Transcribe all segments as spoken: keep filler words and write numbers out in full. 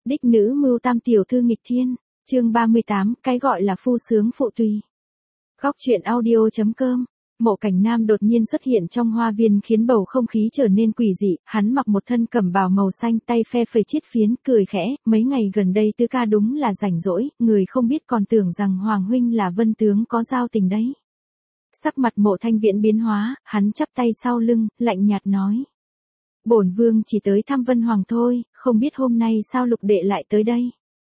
Đích nữ mưu tam tiểu thư nghịch thiên, chương ba mươi tám, cái gọi là phu sướng phụ tùy. Góc truyện audio.com. Mộ Cảnh Nam đột nhiên xuất hiện trong hoa viên khiến bầu không khí trở nên quỷ dị, hắn mặc một thân cẩm bào màu xanh, tay phe phẩy chiết phiến, cười khẽ, mấy ngày gần đây Tứ ca đúng là rảnh rỗi, người không biết còn tưởng rằng Hoàng huynh là Vân tướng có giao tình đấy. Sắc mặt Mộ Thanh Viễn biến hóa, hắn chắp tay sau lưng, lạnh nhạt nói: Bổn vương chỉ tới thăm Vân Hoàng thôi, không biết hôm nay sao Lục đệ lại tới đây.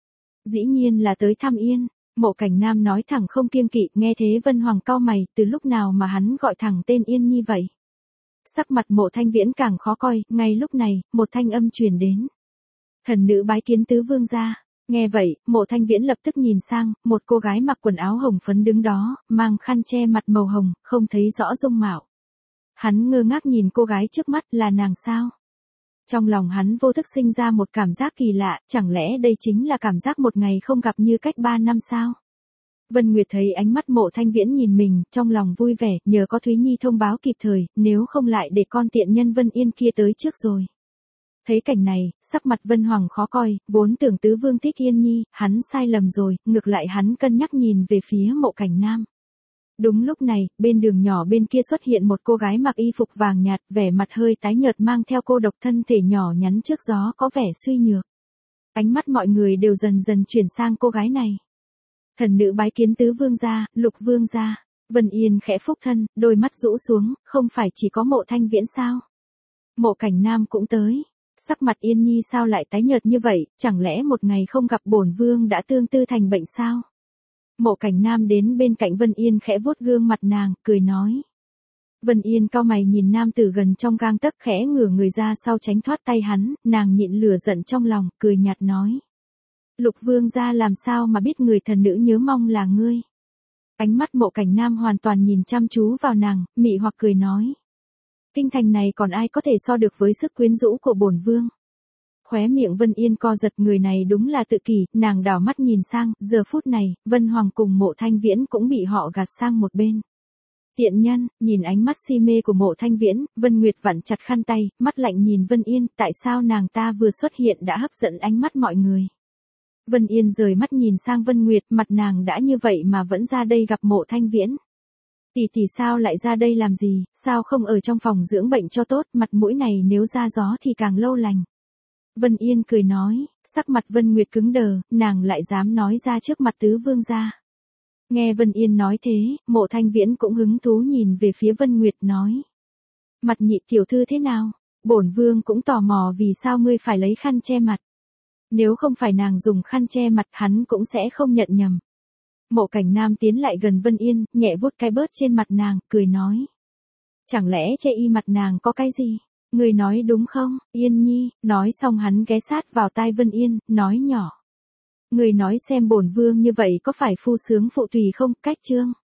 Dĩ nhiên là tới thăm Yên. Mộ Cảnh Nam nói thẳng không kiêng kỵ, nghe thế Vân Hoàng cau mày, từ lúc nào mà hắn gọi thẳng tên Yên Nhi vậy. Sắc mặt Mộ Thanh Viễn càng khó coi, ngay lúc này, một thanh âm truyền đến. Thần nữ bái kiến tứ vương gia. Nghe vậy, Mộ Thanh Viễn lập tức nhìn sang, một cô gái mặc quần áo hồng phấn đứng đó, mang khăn che mặt màu hồng, không thấy rõ dung mạo. Hắn ngơ ngác nhìn cô gái trước mắt, là nàng sao? Trong lòng hắn vô thức sinh ra một cảm giác kỳ lạ, chẳng lẽ đây chính là cảm giác một ngày không gặp như cách ba năm sao? Vân Nguyệt thấy ánh mắt Mộ Thanh Viễn nhìn mình, trong lòng vui vẻ, nhờ có Thúy Nhi thông báo kịp thời, nếu không lại để con tiện nhân Vân Yên kia tới trước rồi. Thấy cảnh này, sắc mặt Vân Hoàng khó coi, vốn tưởng tứ vương thích Yên Nhi, hắn sai lầm rồi, ngược lại hắn cân nhắc nhìn về phía Mộ Cảnh Nam. Đúng lúc này, bên đường nhỏ bên kia xuất hiện một cô gái mặc y phục vàng nhạt, vẻ mặt hơi tái nhợt mang theo cô độc, thân thể nhỏ nhắn trước gió có vẻ suy nhược. Ánh mắt mọi người đều dần dần chuyển sang cô gái này. Thần nữ bái kiến tứ vương gia, Lục vương gia. Vân Yên khẽ phúc thân, đôi mắt rũ xuống, không phải chỉ có Mộ Thanh Viễn sao? Mộ Cảnh Nam cũng tới. Sắc mặt Yên Nhi sao lại tái nhợt như vậy, chẳng lẽ một ngày không gặp bổn vương đã tương tư thành bệnh sao? Mộ Cảnh Nam đến bên cạnh Vân Yên khẽ vuốt gương mặt nàng, cười nói. Vân Yên cau mày nhìn nam tử gần trong gang tấc, khẽ ngửa người ra sau tránh thoát tay hắn, nàng nhịn lửa giận trong lòng, cười nhạt nói. Lục vương gia làm sao mà biết người thần nữ nhớ mong là ngươi? Ánh mắt Mộ Cảnh Nam hoàn toàn nhìn chăm chú vào nàng, mị hoặc cười nói. Kinh thành này còn ai có thể so được với sức quyến rũ của bổn vương? Khóe miệng Vân Yên co giật, người này đúng là tự kỷ, nàng đảo mắt nhìn sang, giờ phút này, Vân Hoàng cùng Mộ Thanh Viễn cũng bị họ gạt sang một bên. Tiện nhân, nhìn ánh mắt si mê của Mộ Thanh Viễn, Vân Nguyệt vặn chặt khăn tay, mắt lạnh nhìn Vân Yên, tại sao nàng ta vừa xuất hiện đã hấp dẫn ánh mắt mọi người. Vân Yên rời mắt nhìn sang Vân Nguyệt, mặt nàng đã như vậy mà vẫn ra đây gặp Mộ Thanh Viễn. Tỷ tỷ sao lại ra đây làm gì, sao không ở trong phòng dưỡng bệnh cho tốt, mặt mũi này nếu ra gió thì càng lâu lành. Vân Yên cười nói, sắc mặt Vân Nguyệt cứng đờ, nàng lại dám nói ra trước mặt tứ vương gia. Nghe Vân Yên nói thế, Mộ Thanh Viễn cũng hứng thú nhìn về phía Vân Nguyệt nói. Mặt nhị tiểu thư thế nào? Bổn vương cũng tò mò vì sao ngươi phải lấy khăn che mặt. Nếu không phải nàng dùng khăn che mặt hắn cũng sẽ không nhận nhầm. Mộ Cảnh Nam tiến lại gần Vân Yên, nhẹ vuốt cái bớt trên mặt nàng, cười nói. Chẳng lẽ che y mặt nàng có cái gì? Người nói đúng không, Yên Nhi? Nói xong hắn ghé sát vào tai Vân Yên, nói nhỏ. Người nói xem bổn vương như vậy có phải phu sướng phụ tùy không, cách chương.